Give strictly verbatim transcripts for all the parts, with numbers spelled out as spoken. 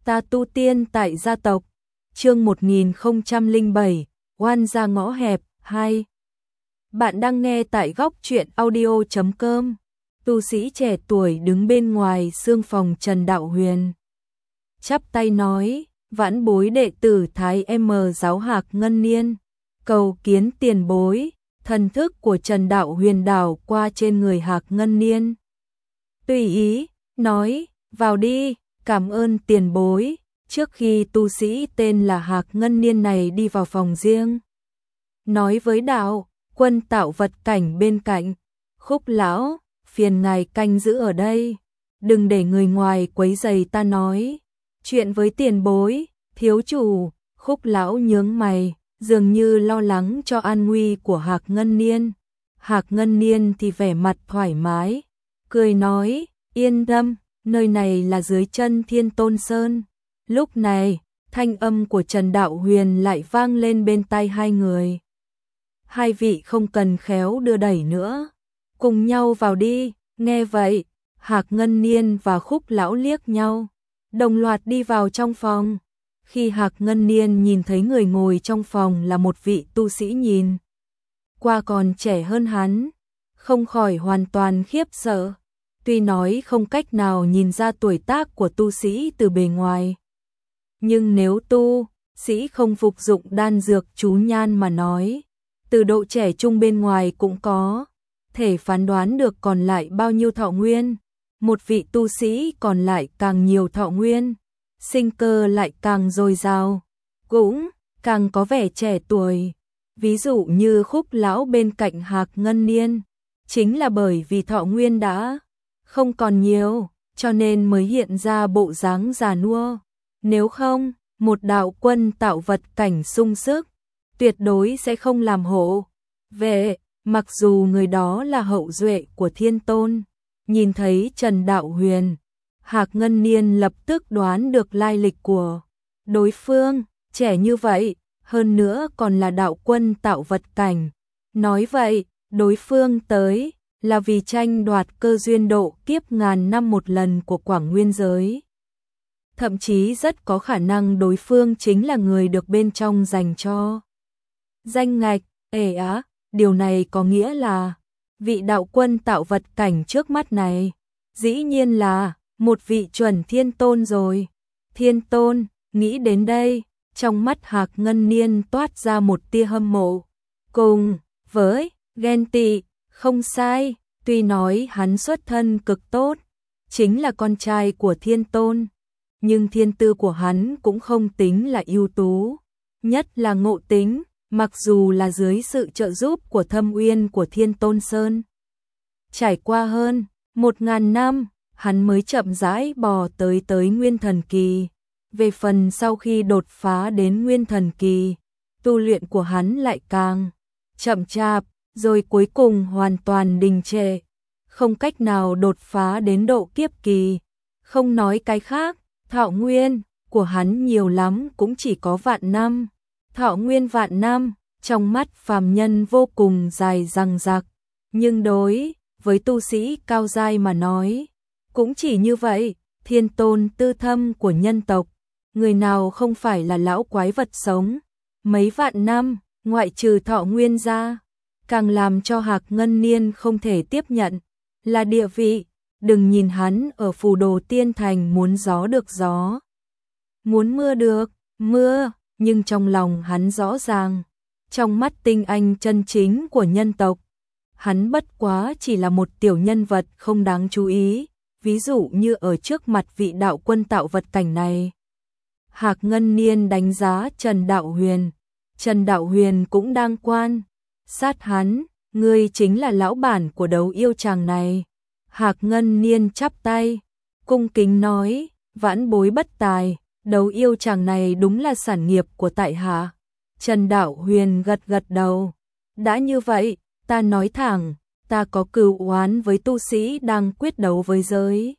Ta tu tiên tại gia tộc. Chương một nghìn không trăm lẻ bảy, oan gia ngõ hẹp hai. Bạn đang nghe tại góc truyện audio chấm com. Tu sĩ trẻ tuổi đứng bên ngoài xương phòng Trần Đạo Huyền, chắp tay nói: "Vãn bối đệ tử Thái M giáo Hạc Ngân Niên, cầu kiến tiền bối." Thần thức của Trần Đạo Huyền đảo qua trên người Hạc Ngân Niên, tùy ý nói: "Vào đi, cảm ơn tiền bối." Trước khi tu sĩ tên là Hạc Ngân Niên này đi vào phòng riêng, nói với Đạo Quân tạo vật cảnh bên cạnh: "Khúc lão, phiền ngài canh giữ ở đây, đừng để người ngoài quấy rầy ta nói chuyện với tiền bối." "Thiếu chủ." Khúc lão nhướng mày, dường như lo lắng cho an nguy của Hạc Ngân Niên. Hạc Ngân Niên thì vẻ mặt thoải mái, cười nói: "Yên tâm, nơi này là dưới chân Thiên Tôn Sơn." Lúc này, thanh âm của Trần Đạo Huyền lại vang lên bên tai hai người: "Hai vị không cần khéo đưa đẩy nữa, cùng nhau vào đi." Nghe vậy, Hạc Ngân Niên và Khúc lão liếc nhau, đồng loạt đi vào trong phòng. Khi Hạc Ngân Niên nhìn thấy người ngồi trong phòng là một vị tu sĩ nhìn qua còn trẻ hơn hắn, không khỏi hoàn toàn khiếp sợ. Tuy nói không cách nào nhìn ra tuổi tác của tu sĩ từ bề ngoài, nhưng nếu tu sĩ không phục dụng đan dược chú nhan mà nói, từ độ trẻ trung bên ngoài cũng có thể phán đoán được còn lại bao nhiêu thọ nguyên. Một vị tu sĩ còn lại càng nhiều thọ nguyên, sinh cơ lại càng dồi dào, cũng càng có vẻ trẻ tuổi. Ví dụ như Khúc lão bên cạnh Hạc Ngân Niên, chính là bởi vì thọ nguyên đã không còn nhiều, cho nên mới hiện ra bộ dáng già nua. Nếu không, một đạo quân tạo vật cảnh sung sức, tuyệt đối sẽ không làm hộ vệ. Mặc dù người đó là hậu duệ của Thiên Tôn. Nhìn thấy Trần Đạo Huyền, Hạc Ngân Niên lập tức đoán được lai lịch của đối phương. Trẻ như vậy, hơn nữa còn là đạo quân tạo vật cảnh, nói vậy đối phương tới là vì tranh đoạt cơ duyên độ kiếp ngàn năm một lần của Quảng Nguyên giới. Thậm chí rất có khả năng đối phương chính là người được bên trong dành cho danh ngạch. Ê á, điều này có nghĩa là vị đạo quân tạo vật cảnh trước mắt này dĩ nhiên là một vị chuẩn Thiên Tôn rồi. Thiên Tôn, nghĩ đến đây, trong mắt Hạc Ngân Niên toát ra một tia hâm mộ cùng với ghen tị. Không sai, tuy nói hắn xuất thân cực tốt, chính là con trai của Thiên Tôn, nhưng thiên tư của hắn cũng không tính là ưu tú, nhất là ngộ tính. Mặc dù là dưới sự trợ giúp của Thâm Uyên của Thiên Tôn Sơn, trải qua hơn một ngàn năm, hắn mới chậm rãi bò tới tới Nguyên Thần Kỳ. Về phần sau khi đột phá đến Nguyên Thần Kỳ, tu luyện của hắn lại càng chậm chạp, rồi cuối cùng hoàn toàn đình trệ, không cách nào đột phá đến độ kiếp kỳ. Không nói cái khác, thọ nguyên của hắn nhiều lắm cũng chỉ có vạn năm. Thọ nguyên vạn năm, trong mắt phàm nhân vô cùng dài dằng dặc, nhưng đối với tu sĩ cao giai mà nói, cũng chỉ như vậy. Thiên Tôn tư thâm của nhân tộc, người nào không phải là lão quái vật sống mấy vạn năm, ngoại trừ thọ nguyên ra. Càng làm cho Hạc Ngân Niên không thể tiếp nhận là địa vị. Đừng nhìn hắn ở Phù Đồ Tiên Thành muốn gió được gió, muốn mưa được mưa, nhưng trong lòng hắn rõ ràng, trong mắt tinh anh chân chính của nhân tộc, hắn bất quá chỉ là một tiểu nhân vật không đáng chú ý. Ví dụ như ở trước mặt vị đạo quân tạo vật cảnh này, Hạc Ngân Niên đánh giá Trần Đạo Huyền, Trần Đạo Huyền cũng đang quan sát hắn. Ngươi chính là lão bản của đấu yêu tràng này. Hạc Ngân Niên chắp tay, cung kính nói: "Vãn bối bất tài, đấu yêu tràng này đúng là sản nghiệp của tại hạ." Trần Đạo Huyền gật gật đầu: "Đã như vậy, ta nói thẳng, ta có cừu oán với tu sĩ đang quyết đấu với giới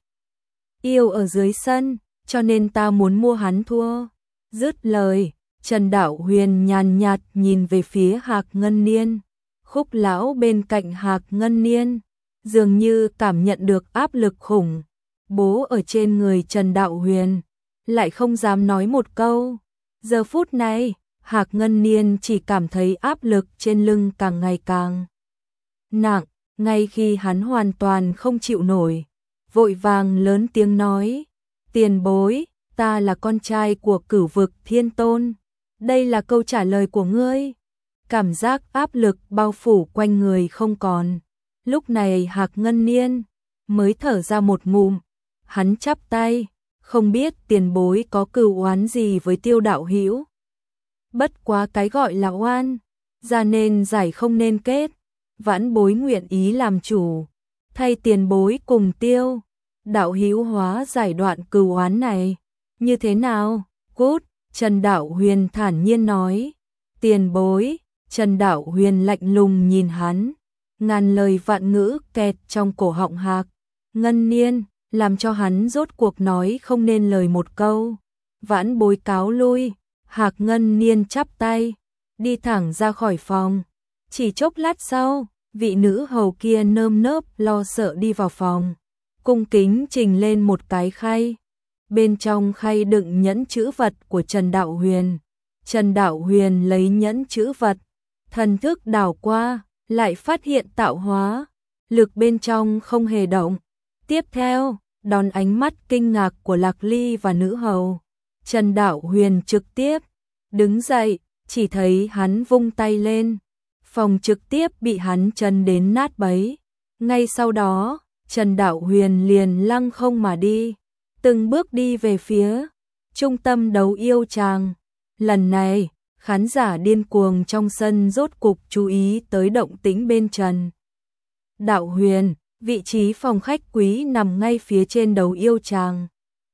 yêu ở dưới sân, cho nên ta muốn mua hắn thua." Dứt lời, Trần Đạo Huyền nhàn nhạt nhìn về phía Hạc Ngân Niên. Khúc lão bên cạnh Hạc Ngân Niên dường như cảm nhận được áp lực khủng bố ở trên người Trần Đạo Huyền, lại không dám nói một câu. Giờ phút này, Hạc Ngân Niên chỉ cảm thấy áp lực trên lưng càng ngày càng nặng, ngay khi hắn hoàn toàn không chịu nổi, vội vàng lớn tiếng nói, tiền bối, ta là con trai của Cửu Vực Thiên Tôn, đây là câu trả lời của ngươi. Cảm giác áp lực bao phủ quanh người không còn. Lúc này Hạc Ngân Niên mới thở ra một ngụm, hắn chắp tay, không biết tiền bối có cừu oán gì với Tiêu đạo hữu. Bất quá cái gọi là oan, ra nên giải không nên kết, vãn bối nguyện ý làm chủ, thay tiền bối cùng Tiêu đạo hữu hóa giải đoạn cừu oán này. Như thế nào? Cút, Trần Đạo Huyền thản nhiên nói. Tiền bối, Trần Đạo Huyền lạnh lùng nhìn hắn, ngàn lời vạn ngữ kẹt trong cổ họng Hạc Ngân Niên, làm cho hắn rốt cuộc nói không nên lời một câu. Vãn bối cáo lui. Hạc Ngân Niên chắp tay, đi thẳng ra khỏi phòng. Chỉ chốc lát sau, vị nữ hầu kia nơm nớp lo sợ đi vào phòng, cung kính trình lên một cái khay. Bên trong khay đựng nhẫn chữ vật của Trần Đạo Huyền. Trần Đạo Huyền lấy nhẫn chữ vật, thần thức đảo qua, lại phát hiện tạo hóa lực bên trong không hề động. Tiếp theo, đón ánh mắt kinh ngạc của Lạc Ly và nữ hầu, Trần Đạo Huyền trực tiếp đứng dậy, chỉ thấy hắn vung tay lên, phòng trực tiếp bị hắn chấn đến nát bấy. Ngay sau đó, Trần Đạo Huyền liền lăng không mà đi, từng bước đi về phía trung tâm đấu yêu tràng. Lần này, khán giả điên cuồng trong sân rốt cục chú ý tới động tĩnh bên Trần Đạo Huyền. Vị trí phòng khách quý nằm ngay phía trên đấu yêu tràng.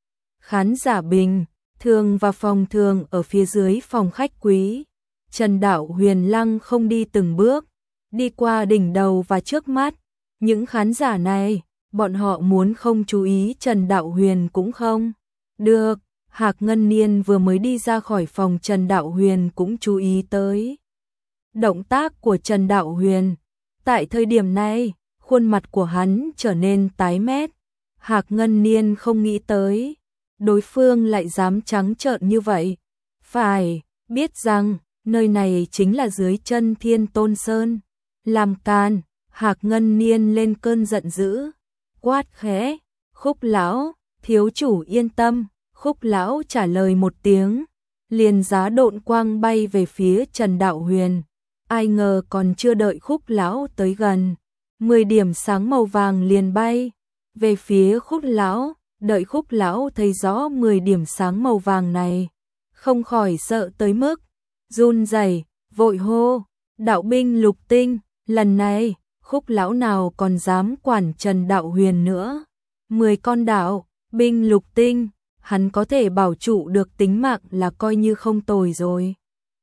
Khán giả bình thường và phòng thường ở phía dưới phòng khách quý. Trần Đạo Huyền lăng không đi từng bước, đi qua đỉnh đầu và trước mắt. Những khán giả này, bọn họ muốn không chú ý Trần Đạo Huyền cũng không được. Hạc Ngân Niên vừa mới đi ra khỏi phòng, Trần Đạo Huyền cũng chú ý tới động tác của Trần Đạo Huyền. Tại thời điểm này, khuôn mặt của hắn trở nên tái mét. Hạc Ngân Niên không nghĩ tới đối phương lại dám trắng trợn như vậy. Phải biết rằng nơi này chính là dưới chân Thiên Tôn Sơn. Làm càn, Hạc Ngân Niên lên cơn giận dữ, quát khẽ, Khúc lão, thiếu chủ yên tâm. Khúc lão trả lời một tiếng, liền giá độn quang bay về phía Trần Đạo Huyền. Ai ngờ còn chưa đợi Khúc lão tới gần, mười điểm sáng màu vàng liền bay về phía Khúc lão. Đợi Khúc lão thấy rõ mười điểm sáng màu vàng này, không khỏi sợ tới mức run rẩy, vội hô, đạo binh lục tinh. Lần này, Khúc lão nào còn dám quản Trần Đạo Huyền nữa. Mười con đạo binh lục tinh, hắn có thể bảo trụ được tính mạng là coi như không tồi rồi.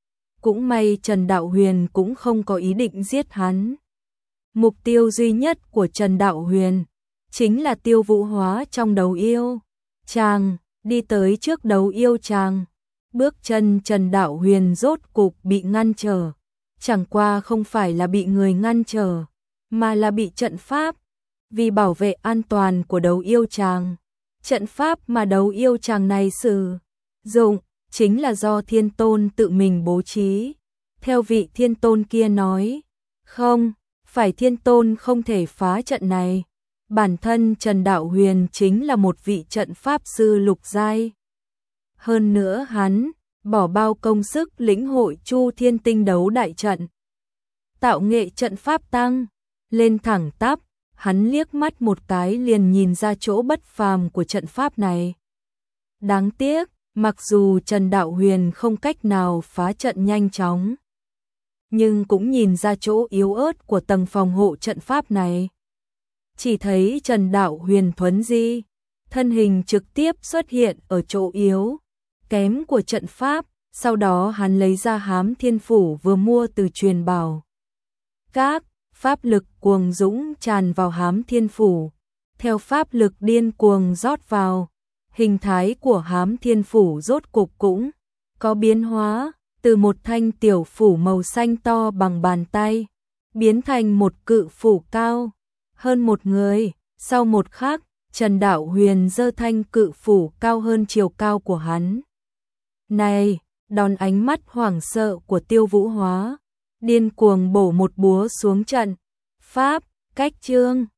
Cũng may Trần Đạo Huyền cũng không có ý định giết hắn. Mục tiêu duy nhất của Trần Đạo Huyền chính là tiêu vũ hóa trong đấu yêu tràng. Đi tới trước đấu yêu tràng, bước chân Trần Đạo Huyền rốt cục bị ngăn trở. Chẳng qua không phải là bị người ngăn trở, mà là bị trận pháp. Vì bảo vệ an toàn của đấu yêu tràng, trận pháp mà đấu yêu tràng này sử dụng chính là do Thiên Tôn tự mình bố trí. Theo vị Thiên Tôn kia nói, không phải Thiên Tôn không thể phá trận này. Bản thân Trần Đạo Huyền chính là một vị trận pháp sư lục giai. Hơn nữa hắn bỏ bao công sức lĩnh hội Chu Thiên Tinh đấu đại trận, tạo nghệ trận pháp tăng lên thẳng tắp. Hắn liếc mắt một cái liền nhìn ra chỗ bất phàm của trận pháp này. Đáng tiếc, mặc dù Trần Đạo Huyền không cách nào phá trận nhanh chóng, nhưng cũng nhìn ra chỗ yếu ớt của tầng phòng hộ trận pháp này. Chỉ thấy Trần Đạo Huyền thuấn di, thân hình trực tiếp xuất hiện ở chỗ yếu kém của trận pháp. Sau đó hắn lấy ra Hám Thiên Phủ vừa mua từ truyền bảo các, pháp lực cuồng dũng tràn vào Hám Thiên Phủ. Theo pháp lực điên cuồng rót vào, hình thái của Hám Thiên Phủ rốt cục cũng có biến hóa, từ một thanh tiểu phủ màu xanh to bằng bàn tay, biến thành một cự phủ cao hơn một người. Sau một khắc, Trần Đạo Huyền giơ thanh cự phủ cao hơn chiều cao của hắn. Này, đón ánh mắt hoảng sợ của Tiêu Vũ Hóa, điên cuồng bổ một búa xuống trận. Pháp, cách chương